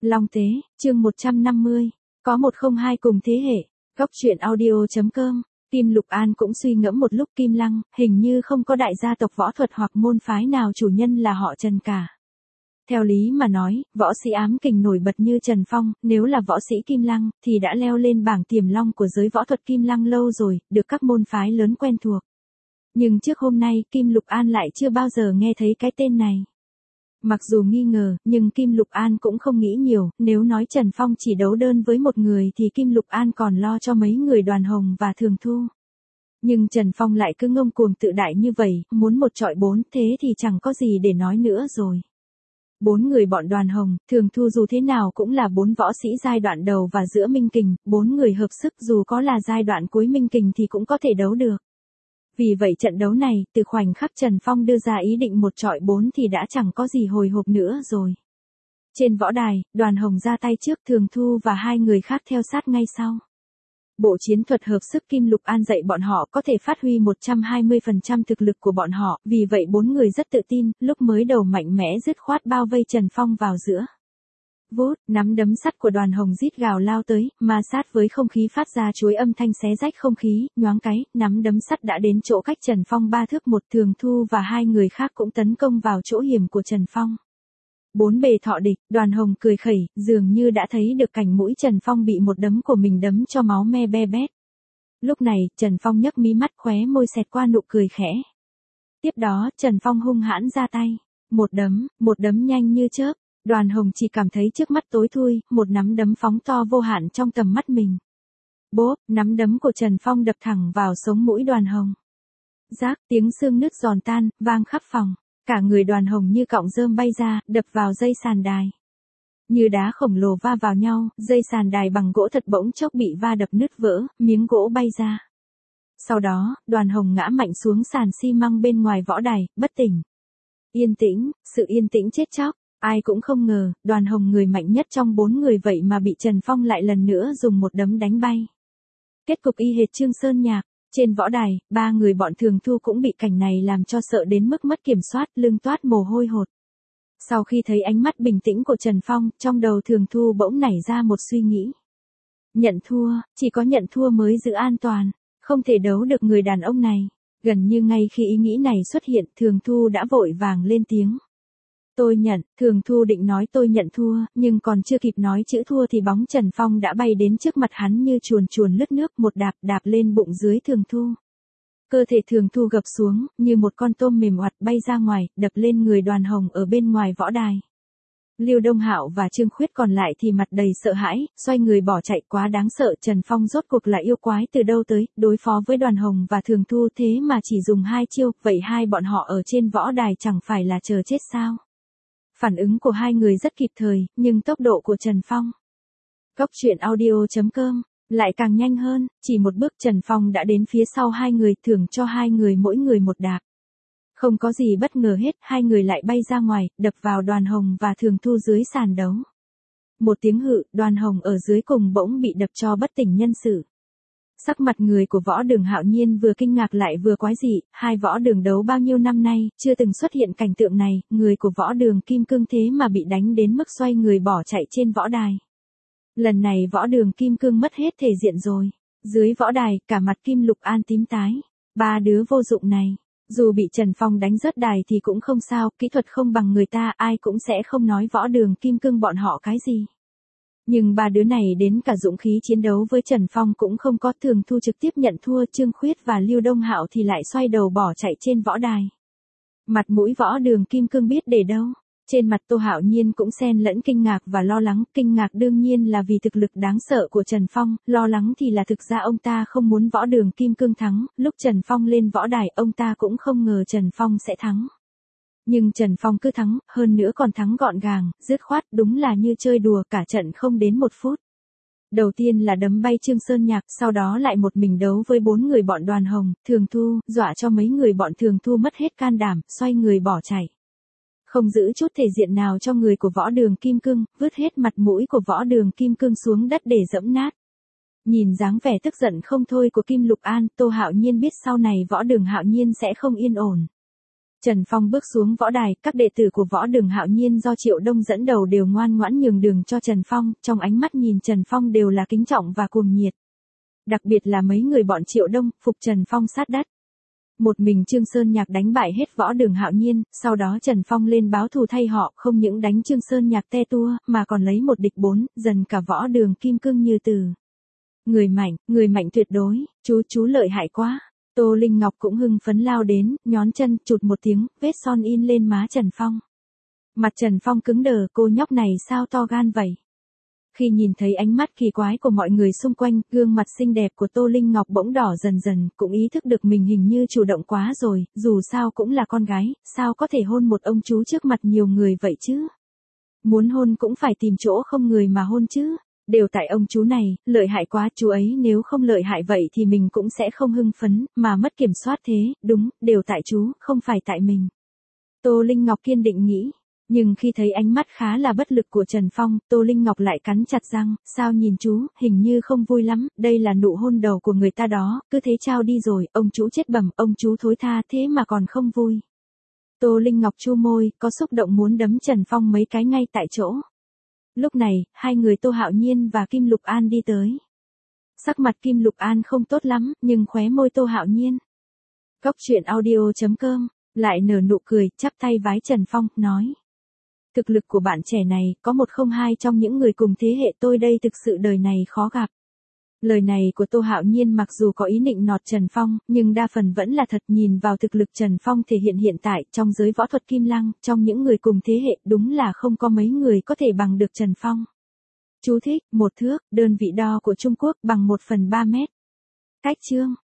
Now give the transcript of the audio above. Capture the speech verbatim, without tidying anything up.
Long Tế, chương một trăm năm mươi, có một không hai cùng thế hệ, góc truyện audio.com, Kim Lục An cũng suy ngẫm một lúc. Kim Lăng, hình như không có đại gia tộc võ thuật hoặc môn phái nào chủ nhân là họ Trần cả. Theo lý mà nói, võ sĩ ám kình nổi bật như Trần Phong, nếu là võ sĩ Kim Lăng, thì đã leo lên bảng tiềm long của giới võ thuật Kim Lăng lâu rồi, được các môn phái lớn quen thuộc. Nhưng trước hôm nay, Kim Lục An lại chưa bao giờ nghe thấy cái tên này. Mặc dù nghi ngờ, nhưng Kim Lục An cũng không nghĩ nhiều, nếu nói Trần Phong chỉ đấu đơn với một người thì Kim Lục An còn lo cho mấy người Đoàn Hồng và Thường Thu. Nhưng Trần Phong lại cứ ngông cuồng tự đại như vậy, muốn một trọi bốn, thế thì chẳng có gì để nói nữa rồi. Bốn người bọn Đoàn Hồng, Thường Thu dù thế nào cũng là bốn võ sĩ giai đoạn đầu và giữa minh kình, bốn người hợp sức dù có là giai đoạn cuối minh kình thì cũng có thể đấu được. Vì vậy trận đấu này, từ khoảnh khắc Trần Phong đưa ra ý định một trọi bốn thì đã chẳng có gì hồi hộp nữa rồi. Trên võ đài, Đoàn Hồng ra tay trước, Thường Thu và hai người khác theo sát ngay sau. Bộ chiến thuật hợp sức Kim Lục An dạy bọn họ có thể phát huy một trăm hai mươi phần trăm thực lực của bọn họ, vì vậy bốn người rất tự tin, lúc mới đầu mạnh mẽ dứt khoát bao vây Trần Phong vào giữa. Vút, nắm đấm sắt của Đoàn Hồng rít gào lao tới, ma sát với không khí phát ra chuối âm thanh xé rách không khí, nhoáng cái, nắm đấm sắt đã đến chỗ cách Trần Phong ba thước một. Thường Thu và hai người khác cũng tấn công vào chỗ hiểm của Trần Phong. Bốn bề thọ địch, Đoàn Hồng cười khẩy, dường như đã thấy được cảnh mũi Trần Phong bị một đấm của mình đấm cho máu me be bét. Lúc này, Trần Phong nhấc mí mắt, khóe môi xẹt qua nụ cười khẽ. Tiếp đó, Trần Phong hung hãn ra tay. Một đấm, một đấm nhanh như chớp. Đoàn Hồng chỉ cảm thấy trước mắt tối thui, một nắm đấm phóng to vô hạn trong tầm mắt mình. Bốp, nắm đấm của Trần Phong đập thẳng vào sống mũi Đoàn Hồng. Rác, tiếng xương nứt giòn tan, vang khắp phòng. Cả người Đoàn Hồng như cọng rơm bay ra, đập vào dây sàn đài. Như đá khổng lồ va vào nhau, dây sàn đài bằng gỗ thật bỗng chốc bị va đập nứt vỡ, miếng gỗ bay ra. Sau đó, Đoàn Hồng ngã mạnh xuống sàn xi măng bên ngoài võ đài, bất tỉnh. Yên tĩnh, sự yên tĩnh chết chóc. Ai cũng không ngờ, Đoàn Hồng người mạnh nhất trong bốn người vậy mà bị Trần Phong lại lần nữa dùng một đấm đánh bay. Kết cục y hệt Trương Sơn Nhạc. Trên võ đài, ba người bọn Thường Thu cũng bị cảnh này làm cho sợ đến mức mất kiểm soát, lưng toát mồ hôi hột. Sau khi thấy ánh mắt bình tĩnh của Trần Phong, trong đầu Thường Thu bỗng nảy ra một suy nghĩ. Nhận thua, chỉ có nhận thua mới giữ an toàn, không thể đấu được người đàn ông này. Gần như ngay khi ý nghĩ này xuất hiện, Thường Thu đã vội vàng lên tiếng. Tôi nhận, Thường Thu định nói tôi nhận thua, nhưng còn chưa kịp nói chữ thua thì bóng Trần Phong đã bay đến trước mặt hắn như chuồn chuồn lướt nước, một đạp đạp lên bụng dưới Thường Thu. Cơ thể Thường Thu gập xuống, như một con tôm mềm oặt bay ra ngoài, đập lên người Đoàn Hồng ở bên ngoài võ đài. Lưu Đông Hạo và Trương Khuyết còn lại thì mặt đầy sợ hãi, xoay người bỏ chạy. Quá đáng sợ, Trần Phong rốt cuộc là yêu quái từ đâu tới, đối phó với Đoàn Hồng và Thường Thu thế mà chỉ dùng hai chiêu, vậy hai bọn họ ở trên võ đài chẳng phải là chờ chết sao? Phản ứng của hai người rất kịp thời, nhưng tốc độ của Trần Phong, góc truyện audio.com, lại càng nhanh hơn, chỉ một bước Trần Phong đã đến phía sau hai người, thưởng cho hai người mỗi người một đạp. Không có gì bất ngờ hết, hai người lại bay ra ngoài, đập vào Đoàn Hồng và Thường Thu dưới sàn đấu. Một tiếng hự, Đoàn Hồng ở dưới cùng bỗng bị đập cho bất tỉnh nhân sự. Sắc mặt người của Võ Đường Hạo Nhiên vừa kinh ngạc lại vừa quái dị, hai võ đường đấu bao nhiêu năm nay, chưa từng xuất hiện cảnh tượng này, người của Võ Đường Kim Cương thế mà bị đánh đến mức xoay người bỏ chạy trên võ đài. Lần này Võ Đường Kim Cương mất hết thể diện rồi. Dưới võ đài, cả mặt Kim Lục An tím tái. Ba đứa vô dụng này, dù bị Trần Phong đánh rớt đài thì cũng không sao, kỹ thuật không bằng người ta, ai cũng sẽ không nói Võ Đường Kim Cương bọn họ cái gì. Nhưng ba đứa này đến cả dũng khí chiến đấu với Trần Phong cũng không có. Thường Thu trực tiếp nhận thua, Trương Khuyết và Lưu Đông Hạo thì lại xoay đầu bỏ chạy trên võ đài. Mặt mũi Võ Đường Kim Cương biết để đâu. Trên mặt Tô Hạo Nhiên cũng xen lẫn kinh ngạc và lo lắng. Kinh ngạc đương nhiên là vì thực lực đáng sợ của Trần Phong, lo lắng thì là thực ra ông ta không muốn Võ Đường Kim Cương thắng. Lúc Trần Phong lên võ đài ông ta cũng không ngờ Trần Phong sẽ thắng. Nhưng Trần Phong cứ thắng, hơn nữa còn thắng gọn gàng, dứt khoát, đúng là như chơi đùa, cả trận không đến một phút. Đầu tiên là đấm bay Trương Sơn Nhạc, sau đó lại một mình đấu với bốn người bọn Đoàn Hồng, Thường Thu, dọa cho mấy người bọn Thường Thu mất hết can đảm, xoay người bỏ chạy. Không giữ chút thể diện nào cho người của Võ Đường Kim Cương, vứt hết mặt mũi của Võ Đường Kim Cương xuống đất để dẫm nát. Nhìn dáng vẻ tức giận không thôi của Kim Lục An, Tô Hạo Nhiên biết sau này Võ Đường Hạo Nhiên sẽ không yên ổn. Trần Phong bước xuống võ đài, các đệ tử của võ đường Hạo Nhiên do Triệu Đông dẫn đầu đều ngoan ngoãn nhường đường cho Trần Phong, trong ánh mắt nhìn Trần Phong đều là kính trọng và cuồng nhiệt. Đặc biệt là mấy người bọn Triệu Đông, phục Trần Phong sát đất. Một mình Trương Sơn Nhạc đánh bại hết võ đường Hạo Nhiên, sau đó Trần Phong lên báo thù thay họ, không những đánh Trương Sơn Nhạc te tua, mà còn lấy một địch bốn, dần cả võ đường kim cương như từ. Người mạnh, người mạnh tuyệt đối, chú chú lợi hại quá. Tô Linh Ngọc cũng hưng phấn lao đến, nhón chân, chụt một tiếng, vết son in lên má Trần Phong. Mặt Trần Phong cứng đờ, cô nhóc này sao to gan vậy? Khi nhìn thấy ánh mắt kỳ quái của mọi người xung quanh, gương mặt xinh đẹp của Tô Linh Ngọc bỗng đỏ dần dần, cũng ý thức được mình hình như chủ động quá rồi, dù sao cũng là con gái, sao có thể hôn một ông chú trước mặt nhiều người vậy chứ? Muốn hôn cũng phải tìm chỗ không người mà hôn chứ. Đều tại ông chú này, lợi hại quá, chú ấy nếu không lợi hại vậy thì mình cũng sẽ không hưng phấn, mà mất kiểm soát thế, đúng, đều tại chú, không phải tại mình. Tô Linh Ngọc kiên định nghĩ, nhưng khi thấy ánh mắt khá là bất lực của Trần Phong, Tô Linh Ngọc lại cắn chặt răng, sao nhìn chú, hình như không vui lắm, đây là nụ hôn đầu của người ta đó, cứ thế trao đi rồi, ông chú chết bẩm, ông chú thối tha thế mà còn không vui. Tô Linh Ngọc chu môi, có xúc động muốn đấm Trần Phong mấy cái ngay tại chỗ. Lúc này, hai người Tô Hạo Nhiên và Kim Lục An đi tới. Sắc mặt Kim Lục An không tốt lắm, nhưng khóe môi Tô Hạo Nhiên. Cốc truyện audio chấm com, lại nở nụ cười, chắp tay vái Trần Phong, nói. Thực lực của bạn trẻ này, có một không hai trong những người cùng thế hệ tôi đây thực sự đời này khó gặp. Lời này của Tô Hạo Nhiên mặc dù có ý định nọt Trần Phong, nhưng đa phần vẫn là thật, nhìn vào thực lực Trần Phong thể hiện hiện tại trong giới võ thuật Kim Lăng, trong những người cùng thế hệ đúng là không có mấy người có thể bằng được Trần Phong. Chú thích, một thước, đơn vị đo của Trung Quốc bằng một phần ba mét. Cách chương.